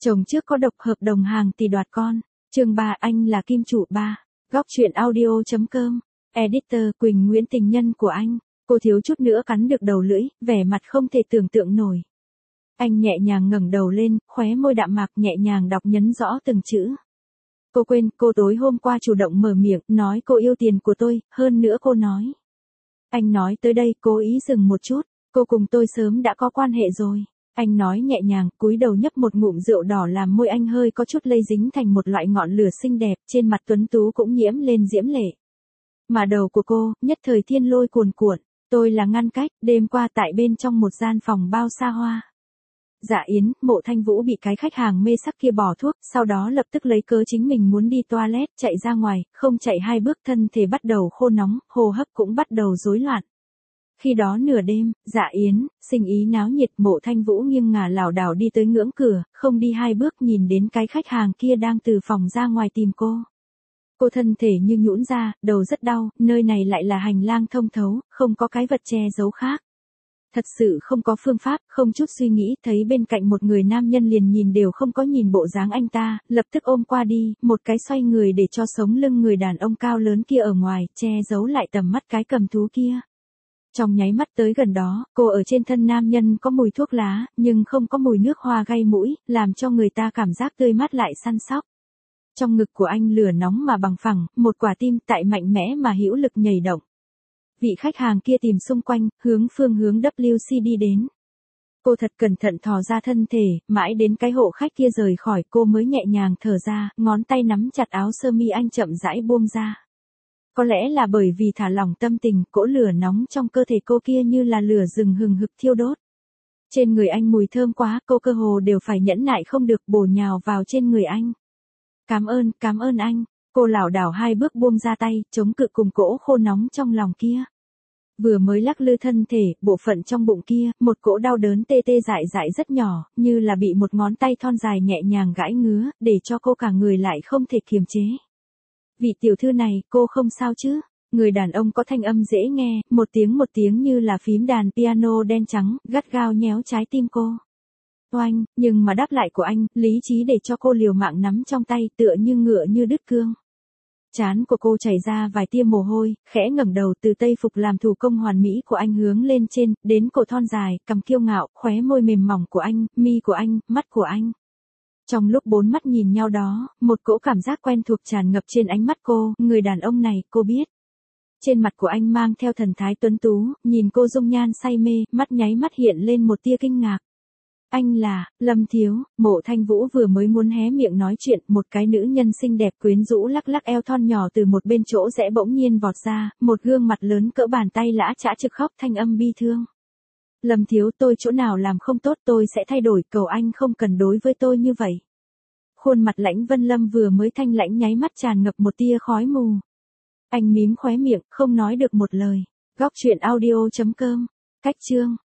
Chồng trước có độc hợp đồng hàng tỷ đoạt con. Chương 3 anh là kim chủ 3. Góc truyện audio.com. Editor Quỳnh Nguyễn tình nhân của anh. Cô thiếu chút nữa cắn được đầu lưỡi, vẻ mặt không thể tưởng tượng nổi. Anh nhẹ nhàng ngẩng đầu lên, khóe môi đạm mạc nhẹ nhàng đọc nhấn rõ từng chữ. Cô quên, cô tối hôm qua chủ động mở miệng, nói cô yêu tiền của tôi, hơn nữa cô nói. Anh nói tới đây, cố ý dừng một chút, cô cùng tôi sớm đã có quan hệ rồi. Anh nói nhẹ nhàng, cúi đầu nhấp một ngụm rượu đỏ làm môi anh hơi có chút lây dính thành một loại ngọn lửa xinh đẹp, trên mặt tuấn tú cũng nhiễm lên diễm lệ. Mà đầu của cô, nhất thời thiên lôi cuồn cuộn, tôi là ngăn cách, đêm qua tại bên trong một gian phòng bao xa hoa. Dạ Yến, Mộ Thanh Vũ bị cái khách hàng mê sắc kia bỏ thuốc, sau đó lập tức lấy cớ chính mình muốn đi toilet, chạy ra ngoài, không chạy 2 bước thân thể bắt đầu khô nóng, hô hấp cũng bắt đầu rối loạn. Khi đó nửa đêm, Dạ Yến, sinh ý náo nhiệt, Mộ Thanh Vũ nghiêng ngả lảo đảo đi tới ngưỡng cửa, không đi 2 bước nhìn đến cái khách hàng kia đang từ phòng ra ngoài tìm cô. Cô thân thể như nhũn ra, đầu rất đau, nơi này lại là hành lang thông thấu, không có cái vật che giấu khác. Thật sự không có phương pháp, không chút suy nghĩ, thấy bên cạnh một người nam nhân liền nhìn đều không có nhìn bộ dáng anh ta, lập tức ôm qua đi, một cái xoay người để cho sống lưng người đàn ông cao lớn kia ở ngoài, che giấu lại tầm mắt cái cầm thú kia. Trong nháy mắt tới gần đó, cô ở trên thân nam nhân có mùi thuốc lá, nhưng không có mùi nước hoa gây mũi, làm cho người ta cảm giác tươi mát lại săn sóc. Trong ngực của anh lửa nóng mà bằng phẳng, một quả tim tại mạnh mẽ mà hữu lực nhảy động. Vị khách hàng kia tìm xung quanh, hướng phương hướng WC đi đến. Cô thật cẩn thận thò ra thân thể, mãi đến cái hộ khách kia rời khỏi cô mới nhẹ nhàng thở ra, ngón tay nắm chặt áo sơ mi anh chậm rãi buông ra. Có lẽ là bởi vì thả lỏng tâm tình, cỗ lửa nóng trong cơ thể cô kia như là lửa rừng hừng hực thiêu đốt. Trên người anh mùi thơm quá, cô cơ hồ đều phải nhẫn nại không được bổ nhào vào trên người anh. Cảm ơn anh. Cô lảo đảo 2 bước buông ra tay, chống cự cùng cỗ khô nóng trong lòng kia. Vừa mới lắc lư thân thể, bộ phận trong bụng kia, một cỗ đau đớn tê tê dại dại rất nhỏ, như là bị một ngón tay thon dài nhẹ nhàng gãi ngứa, để cho cô cả người lại không thể kiềm chế. Vị tiểu thư này, cô không sao chứ? Người đàn ông có thanh âm dễ nghe, một tiếng như là phím đàn piano đen trắng, gắt gao nhéo trái tim cô. Oanh, nhưng mà đáp lại của anh, lý trí để cho cô liều mạng nắm trong tay, tựa như ngựa như đứt cương. Trán của cô chảy ra vài tia mồ hôi, khẽ ngẩng đầu từ tây phục làm thủ công hoàn mỹ của anh hướng lên trên, đến cổ thon dài, cằm kiêu ngạo, khóe môi mềm mỏng của anh, mi của anh, mắt của anh. Trong lúc 4 mắt nhìn nhau đó, một cỗ cảm giác quen thuộc tràn ngập trên ánh mắt cô, người đàn ông này, cô biết. Trên mặt của anh mang theo thần thái tuấn tú, nhìn cô dung nhan say mê, mắt nháy mắt hiện lên một tia kinh ngạc. Anh là, Lâm Thiếu. Mộ Thanh Vũ vừa mới muốn hé miệng nói chuyện, một cái nữ nhân xinh đẹp quyến rũ lắc lắc eo thon nhỏ từ một bên chỗ rẽ bỗng nhiên vọt ra, một gương mặt lớn cỡ bàn tay lã chã trực khóc thanh âm bi thương. Lâm Thiếu, tôi chỗ nào làm không tốt, tôi sẽ thay đổi, cầu anh không cần đối với tôi như vậy. Khuôn mặt Lãnh Vân Lâm vừa mới thanh lãnh nháy mắt tràn ngập một tia khói mù. Anh mím khóe miệng, không nói được một lời. Góc truyện audio.com. Cách chương.